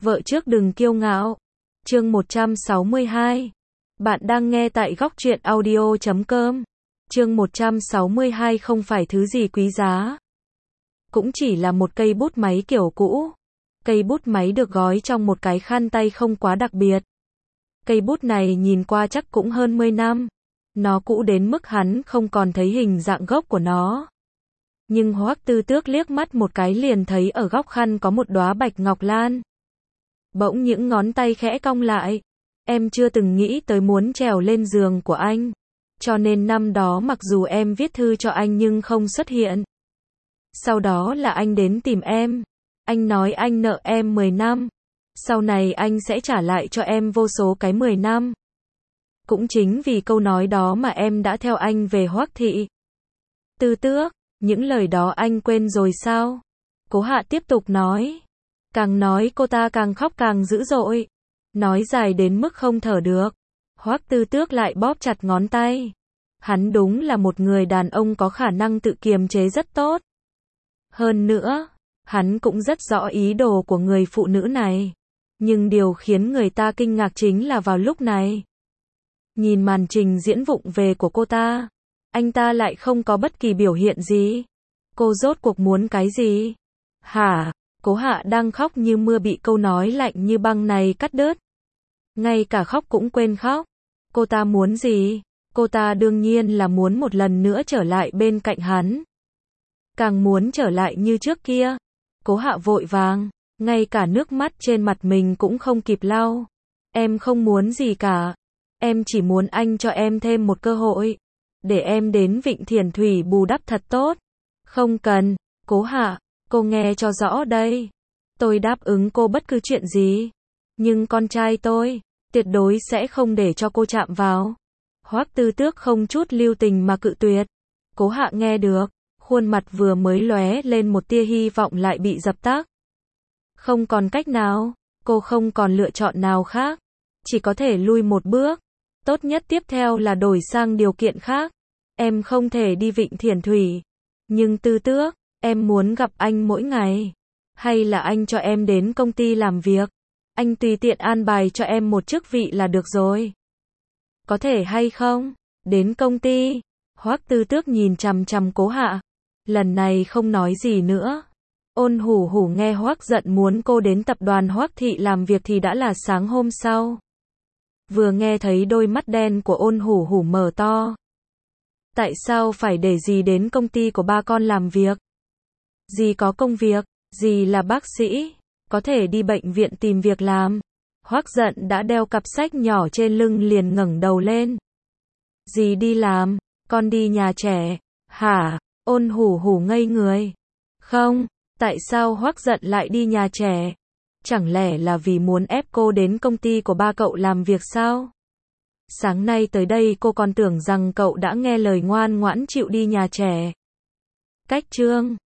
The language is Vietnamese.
Vợ trước đừng kiêu ngạo. Chương 162. Bạn đang nghe tại góc truyện audio.com. Chương 162 không phải thứ gì quý giá. Cũng chỉ là một cây bút máy kiểu cũ. Cây bút máy được gói trong một cái khăn tay không quá đặc biệt. Cây bút này nhìn qua chắc cũng hơn 10 năm. Nó cũ đến mức hắn không còn thấy hình dạng gốc của nó. Nhưng Hoắc Tư Tước liếc mắt một cái liền thấy ở góc khăn có một đóa bạch ngọc lan. Bỗng những ngón tay khẽ cong lại. Em chưa từng nghĩ tới muốn trèo lên giường của anh. Cho nên năm đó mặc dù em viết thư cho anh nhưng không xuất hiện. Sau đó là anh đến tìm em. Anh nói anh nợ em 10 năm. Sau này anh sẽ trả lại cho em vô số cái 10 năm. Cũng chính vì câu nói đó mà em đã theo anh về Hoắc thị. Tư Tước, những lời đó anh quên rồi sao? Cố Hạ tiếp tục nói. Càng nói cô ta càng khóc càng dữ dội. Nói dài đến mức không thở được. Hoắc Tư Tước lại bóp chặt ngón tay. Hắn đúng là một người đàn ông có khả năng tự kiềm chế rất tốt. Hơn nữa, hắn cũng rất rõ ý đồ của người phụ nữ này. Nhưng điều khiến người ta kinh ngạc chính là vào lúc này. Nhìn màn trình diễn vụng về của cô ta, anh ta lại không có bất kỳ biểu hiện gì. Cô rốt cuộc muốn cái gì? Hả? Cố Hạ đang khóc như mưa bị câu nói lạnh như băng này cắt đứt. Ngay cả khóc cũng quên khóc. Cô ta muốn gì? Cô ta đương nhiên là muốn một lần nữa trở lại bên cạnh hắn. Càng muốn trở lại như trước kia. Cố Hạ vội vàng, ngay cả nước mắt trên mặt mình cũng không kịp lau. Em không muốn gì cả. Em chỉ muốn anh cho em thêm một cơ hội. Để em đến Vịnh Thiền Thủy bù đắp thật tốt. Không cần, Cố Hạ, cô nghe cho rõ đây. Tôi đáp ứng cô bất cứ chuyện gì. Nhưng con trai tôi, tuyệt đối sẽ không để cho cô chạm vào. Hoắc Tư Tước không chút lưu tình mà cự tuyệt. Cố Hạ nghe được, khuôn mặt vừa mới lóe lên một tia hy vọng lại bị dập tắt. Không còn cách nào, cô không còn lựa chọn nào khác. Chỉ có thể lui một bước. Tốt nhất tiếp theo là đổi sang điều kiện khác. Em không thể đi Vịnh Thiền Thủy. Nhưng Tư Tước, em muốn gặp anh mỗi ngày. Hay là anh cho em đến công ty làm việc. Anh tùy tiện an bài cho em một chức vị là được rồi. Có thể hay không? Đến công ty. Hoắc Tư Tước nhìn chằm chằm Cố Hạ. Lần này không nói gì nữa. Ôn Hủ Hủ nghe Hoắc giận muốn cô đến tập đoàn Hoắc thị làm việc thì đã là sáng hôm sau. Vừa nghe thấy đôi mắt đen của Ôn Hủ Hủ mở to. Tại sao phải để dì đến công ty của ba con làm việc? Dì có công việc, dì là bác sĩ, có thể đi bệnh viện tìm việc làm. Hoắc giận đã đeo cặp sách nhỏ trên lưng liền ngẩng đầu lên. Dì đi làm, con đi nhà trẻ. Hả? Ôn Hủ Hủ ngây người. Không, tại sao Hoắc giận lại đi nhà trẻ? Chẳng lẽ là vì muốn ép cô đến công ty của ba cậu làm việc sao? Sáng nay tới đây cô còn tưởng rằng cậu đã nghe lời ngoan ngoãn chịu đi nhà trẻ. Cách chương